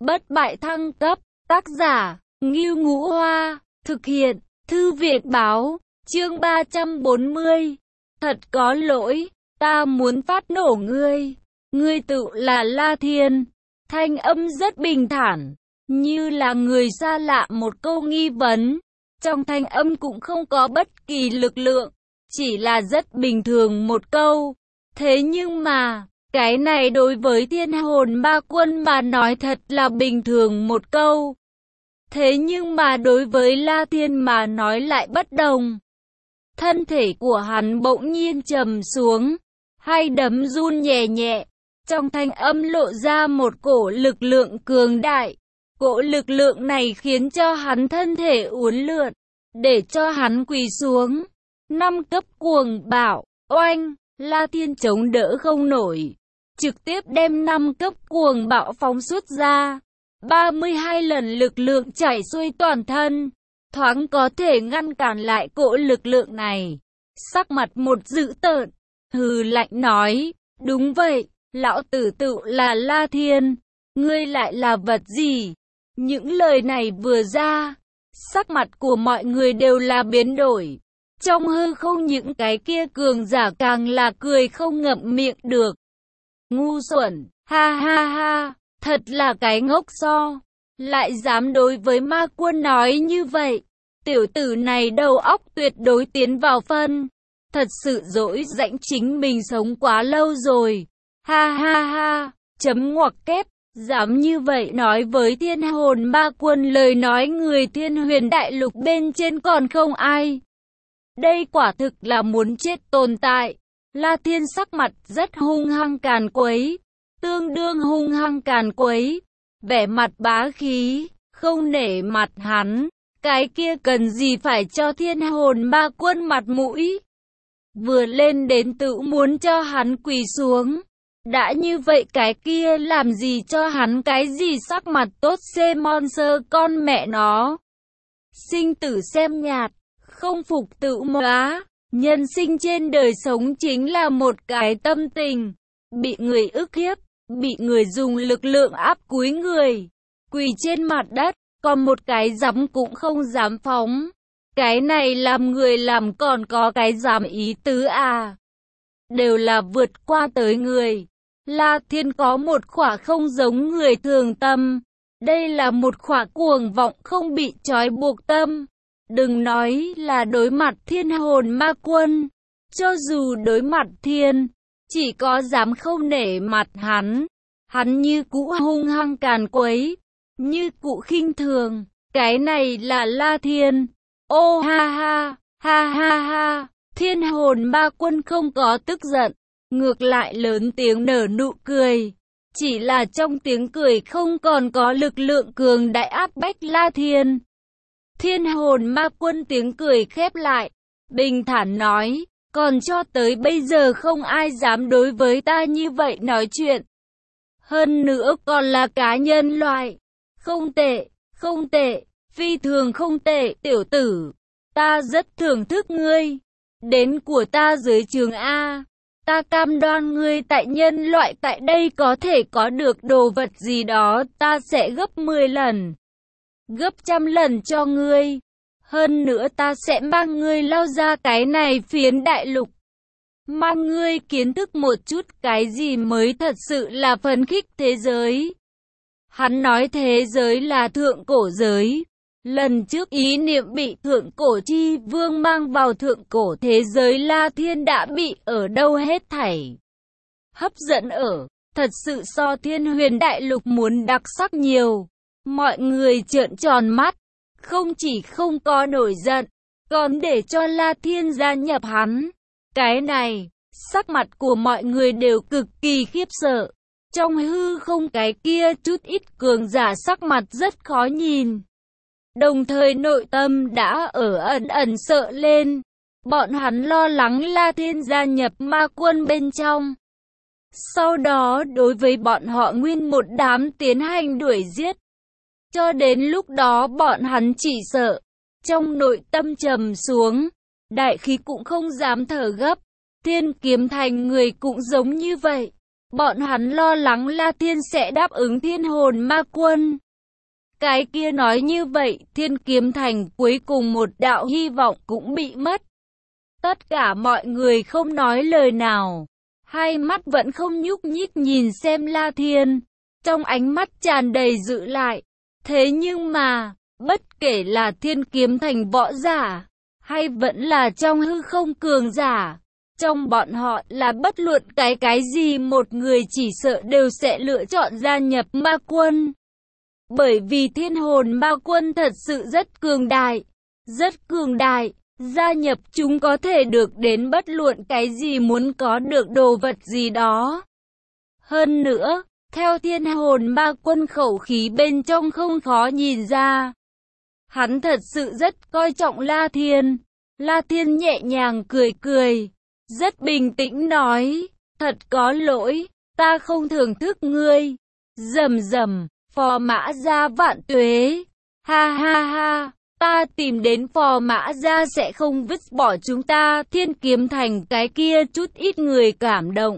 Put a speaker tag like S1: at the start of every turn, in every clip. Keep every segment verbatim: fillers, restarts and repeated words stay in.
S1: Bất bại thăng cấp, tác giả, Ngưu Ngũ Hoa, thực hiện, Thư viện báo, chương ba trăm bốn mươi. Thật có lỗi, ta muốn phát nổ ngươi, ngươi tự là La Thiên. Thanh âm rất bình thản, như là người xa lạ một câu nghi vấn. Trong thanh âm cũng không có bất kỳ lực lượng, chỉ là rất bình thường một câu. Thế nhưng mà, cái này đối với Thiên Hồn Ma Quân mà nói thật là bình thường một câu. Thế nhưng mà đối với La Thiên mà nói lại bất đồng. Thân thể của hắn bỗng nhiên trầm xuống, hai đấm run nhẹ nhẹ. Trong thanh âm lộ ra một cổ lực lượng cường đại. Cổ lực lượng này khiến cho hắn thân thể uốn lượn, để cho hắn quỳ xuống. Năm cấp cuồng bạo, oanh, La Thiên chống đỡ không nổi, trực tiếp đem năm cấp cuồng bạo phóng xuất ra. ba mươi hai lần lực lượng chảy xuôi toàn thân, thoáng có thể ngăn cản lại cỗ lực lượng này. Sắc mặt một dữ tợn, hừ lạnh nói, đúng vậy, lão tử tự là La Thiên, ngươi lại là vật gì? Những lời này vừa ra, sắc mặt của mọi người đều là biến đổi. Trong hư không những cái kia cường giả càng là cười không ngậm miệng được. Ngu xuẩn, ha ha ha, thật là cái ngốc so, lại dám đối với ma quân nói như vậy. Tiểu tử này đầu óc tuyệt đối tiến vào phân, thật sự dỗi dãnh chính mình sống quá lâu rồi. Ha ha ha, chấm ngoặc kép, dám như vậy nói với Thiên Hồn Ma Quân lời nói người Thiên Huyền Đại Lục bên trên còn không ai. Đây quả thực là muốn chết tồn tại. La Thiên sắc mặt rất hung hăng càn quấy, tương đương hung hăng càn quấy, vẻ mặt bá khí, không nể mặt hắn. Cái kia cần gì phải cho Thiên Hồn Ma Quân mặt mũi. Vừa lên đến tự muốn cho hắn quỳ xuống. Đã như vậy cái kia làm gì cho hắn cái gì sắc mặt tốt xê monster con mẹ nó. Sinh tử xem nhạt, không phục tự móa. Nhân sinh trên đời sống chính là một cái tâm tình. Bị người ức hiếp, bị người dùng lực lượng áp cúi người, quỳ trên mặt đất, còn một cái giấm cũng không dám phóng. Cái này làm người làm còn có cái dám ý tứ à. Đều là vượt qua tới người. La Thiên có một khỏa không giống người thường tâm. Đây là một khỏa cuồng vọng không bị trói buộc tâm. Đừng nói là đối mặt Thiên Hồn Ma Quân. Cho dù đối mặt thiên, chỉ có dám không nể mặt hắn. Hắn như cũ hung hăng càn quấy, như cũ khinh thường. Cái này là La Thiên. Ô ha ha, ha ha ha. Thiên Hồn Ma Quân không có tức giận, ngược lại lớn tiếng nở nụ cười. Chỉ là trong tiếng cười không còn có lực lượng cường đại áp bách La Thiên. Thiên Hồn Ma Quân tiếng cười khép lại, bình thản nói, còn cho tới bây giờ không ai dám đối với ta như vậy nói chuyện. Hơn nữa còn là cá nhân loại. Không tệ, không tệ, phi thường không tệ tiểu tử. Ta rất thưởng thức ngươi. Đến của ta dưới trường A. Ta cam đoan ngươi tại nhân loại tại đây có thể có được đồ vật gì đó ta sẽ gấp mười lần. Gấp trăm lần cho ngươi. Hơn nữa ta sẽ mang ngươi lao ra cái này phiến đại lục. Mang ngươi kiến thức một chút cái gì mới thật sự là phấn khích thế giới. Hắn nói thế giới là thượng cổ giới. Lần trước ý niệm bị thượng cổ chi vương mang vào thượng cổ thế giới La Thiên đã bị ở đâu hết thảy. Hấp dẫn ở, thật sự so Thiên Huyền Đại Lục muốn đặc sắc nhiều. Mọi người trợn tròn mắt, không chỉ không có nổi giận, còn để cho La Thiên gia nhập hắn. Cái này, sắc mặt của mọi người đều cực kỳ khiếp sợ. Trong hư không cái kia chút ít cường giả sắc mặt rất khó nhìn. Đồng thời nội tâm đã ở ẩn ẩn sợ lên. Bọn hắn lo lắng La Thiên gia nhập ma quân bên trong. Sau đó đối với bọn họ nguyên một đám tiến hành đuổi giết. Cho đến lúc đó bọn hắn chỉ sợ. Trong nội tâm trầm xuống. Đại khí cũng không dám thở gấp. Thiên Kiếm Thành người cũng giống như vậy. Bọn hắn lo lắng La Thiên sẽ đáp ứng Thiên Hồn Ma Quân. Cái kia nói như vậy, Thiên Kiếm Thành cuối cùng một đạo hy vọng cũng bị mất. Tất cả mọi người không nói lời nào, hai mắt vẫn không nhúc nhích nhìn xem La Thiên, trong ánh mắt tràn đầy giữ lại. Thế nhưng mà, bất kể là Thiên Kiếm Thành võ giả, hay vẫn là trong hư không cường giả, trong bọn họ là bất luận cái cái gì một người chỉ sợ đều sẽ lựa chọn gia nhập ma quân. Bởi vì Thiên Hồn Ma Quân thật sự rất cường đại, rất cường đại, gia nhập chúng có thể được đến bất luận cái gì muốn có được đồ vật gì đó. Hơn nữa, theo Thiên Hồn Ma Quân khẩu khí bên trong không khó nhìn ra, hắn thật sự rất coi trọng La Thiên. La Thiên nhẹ nhàng cười cười, rất bình tĩnh nói, thật có lỗi, ta không thưởng thức ngươi. Rầm rầm, Phò Mã Gia vạn tuế, ha ha ha, ta tìm đến Phò Mã Gia sẽ không vứt bỏ chúng ta. Thiên Kiếm Thành cái kia chút ít người cảm động,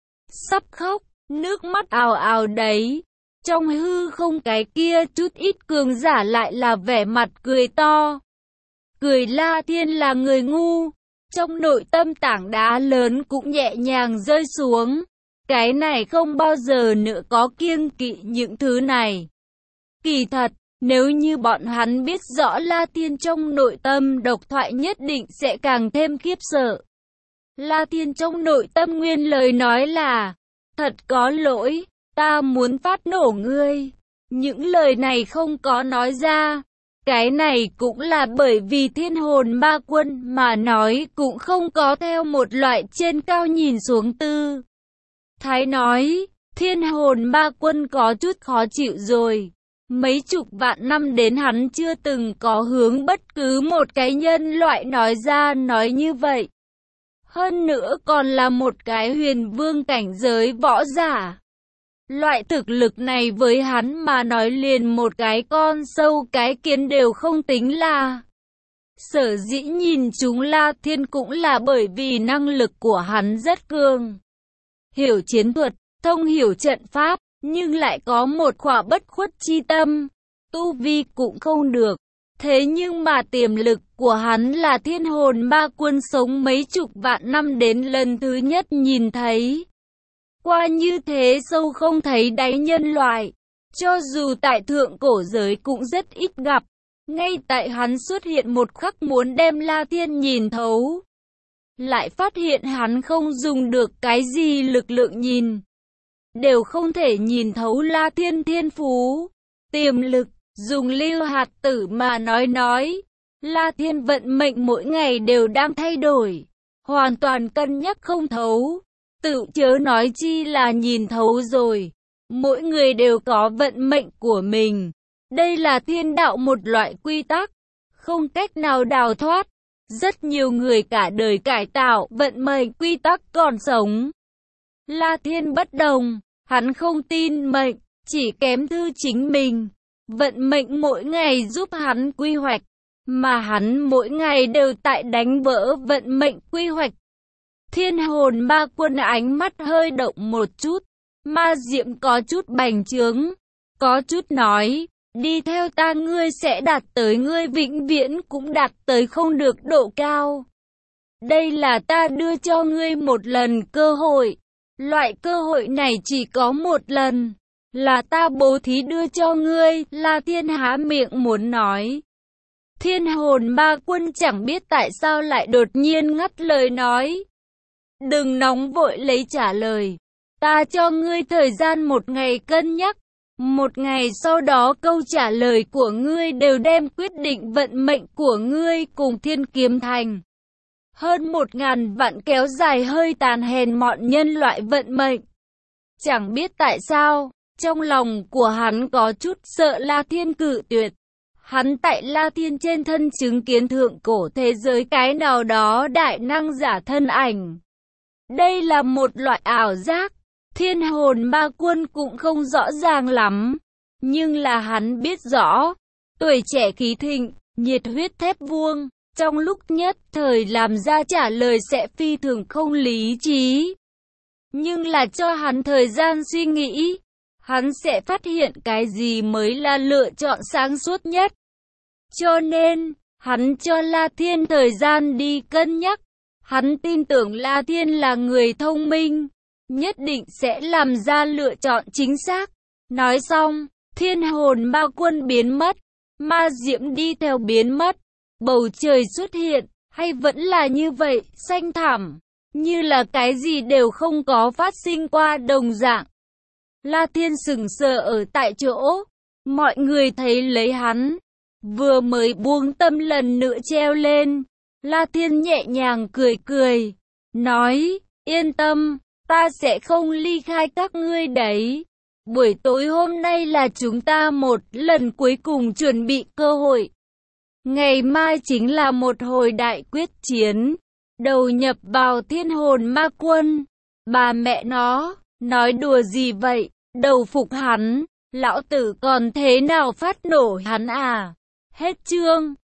S1: sắp khóc, nước mắt ào ào đấy. Trong hư không cái kia chút ít cường giả lại là vẻ mặt cười to. Cười La Thiên là người ngu, trong nội tâm tảng đá lớn cũng nhẹ nhàng rơi xuống. Cái này không bao giờ nữa có kiêng kỵ những thứ này. Kỳ thật, nếu như bọn hắn biết rõ La Thiên trong nội tâm độc thoại nhất định sẽ càng thêm khiếp sợ. La Thiên trong nội tâm nguyên lời nói là, thật có lỗi, ta muốn phát nổ ngươi. Những lời này không có nói ra. Cái này cũng là bởi vì Thiên Hồn Ma Quân mà nói cũng không có theo một loại trên cao nhìn xuống tư. Thái nói, Thiên Hồn Ma Quân có chút khó chịu rồi. Mấy chục vạn năm đến hắn chưa từng có hướng bất cứ một cái nhân loại nói ra nói như vậy. Hơn nữa còn là một cái huyền vương cảnh giới võ giả. Loại thực lực này với hắn mà nói liền một cái con sâu cái kiến đều không tính là. Sở dĩ nhìn chúng La Thiên cũng là bởi vì năng lực của hắn rất cường. Hiểu chiến thuật, thông hiểu trận pháp, nhưng lại có một khỏa bất khuất chi tâm. Tu vi cũng không được. Thế nhưng mà tiềm lực của hắn là Thiên Hồn Ma Quân sống mấy chục vạn năm đến lần thứ nhất nhìn thấy. Qua như thế sâu không thấy đáy nhân loại, cho dù tại thượng cổ giới cũng rất ít gặp. Ngay tại hắn xuất hiện một khắc muốn đem La Thiên nhìn thấu, lại phát hiện hắn không dùng được cái gì lực lượng nhìn, đều không thể nhìn thấu La Thiên thiên phú, tiềm lực. Dùng lưu hạt tử mà nói nói, La Thiên vận mệnh mỗi ngày đều đang thay đổi, hoàn toàn cân nhắc không thấu. Tự chớ nói chi là nhìn thấu rồi. Mỗi người đều có vận mệnh của mình. Đây là thiên đạo một loại quy tắc, không cách nào đào thoát. Rất nhiều người cả đời cải tạo vận mệnh quy tắc còn sống. La Thiên bất đồng, hắn không tin mệnh, chỉ kém thư chính mình. Vận mệnh mỗi ngày giúp hắn quy hoạch, mà hắn mỗi ngày đều tại đánh vỡ vận mệnh quy hoạch. Thiên Hồn Ma Quân ánh mắt hơi động một chút, ma diệm có chút bành trướng, có chút nói, đi theo ta ngươi sẽ đạt tới ngươi vĩnh viễn cũng đạt tới không được độ cao. Đây là ta đưa cho ngươi một lần cơ hội, loại cơ hội này chỉ có một lần, là ta bố thí đưa cho ngươi. La Thiên há miệng muốn nói. Thiên Hồn Ma Quân chẳng biết tại sao lại đột nhiên ngắt lời nói. Đừng nóng vội lấy trả lời. Ta cho ngươi thời gian một ngày cân nhắc. Một ngày sau đó câu trả lời của ngươi đều đem quyết định vận mệnh của ngươi cùng Thiên Kiếm Thành. Hơn một ngàn vạn kéo dài hơi tàn hèn mọn nhân loại vận mệnh. Chẳng biết tại sao, trong lòng của hắn có chút sợ La Thiên cự tuyệt. Hắn tại La Thiên trên thân chứng kiến thượng cổ thế giới cái nào đó đại năng giả thân ảnh. Đây là một loại ảo giác, Thiên Hồn Ma Quân cũng không rõ ràng lắm. Nhưng là hắn biết rõ, tuổi trẻ khí thịnh, nhiệt huyết thép vuông, trong lúc nhất thời làm ra trả lời sẽ phi thường không lý trí. nhưng là cho hắn thời gian suy nghĩ. Hắn sẽ phát hiện cái gì mới là lựa chọn sáng suốt nhất. Cho nên, hắn cho La Thiên thời gian đi cân nhắc. Hắn tin tưởng La Thiên là người thông minh, nhất định sẽ làm ra lựa chọn chính xác. Nói xong, thiên hồn ma quân biến mất, ma diễm đi theo biến mất, bầu trời xuất hiện, hay vẫn là như vậy, xanh thẳm, như là cái gì đều không có phát sinh qua đồng dạng. La Thiên sững sờ ở tại chỗ, mọi người thấy lấy hắn, vừa mới buông tâm lần nữa treo lên. La Thiên nhẹ nhàng cười cười, nói, yên tâm, ta sẽ không ly khai các ngươi đấy. Buổi tối hôm nay là chúng ta một lần cuối cùng chuẩn bị cơ hội. Ngày mai chính là một hồi đại quyết chiến, đầu nhập vào thiên hồn ma quân. Bà mẹ nó, nói đùa gì vậy, đầu phục hắn, lão tử còn thế nào phát nổ hắn à? Hết chương.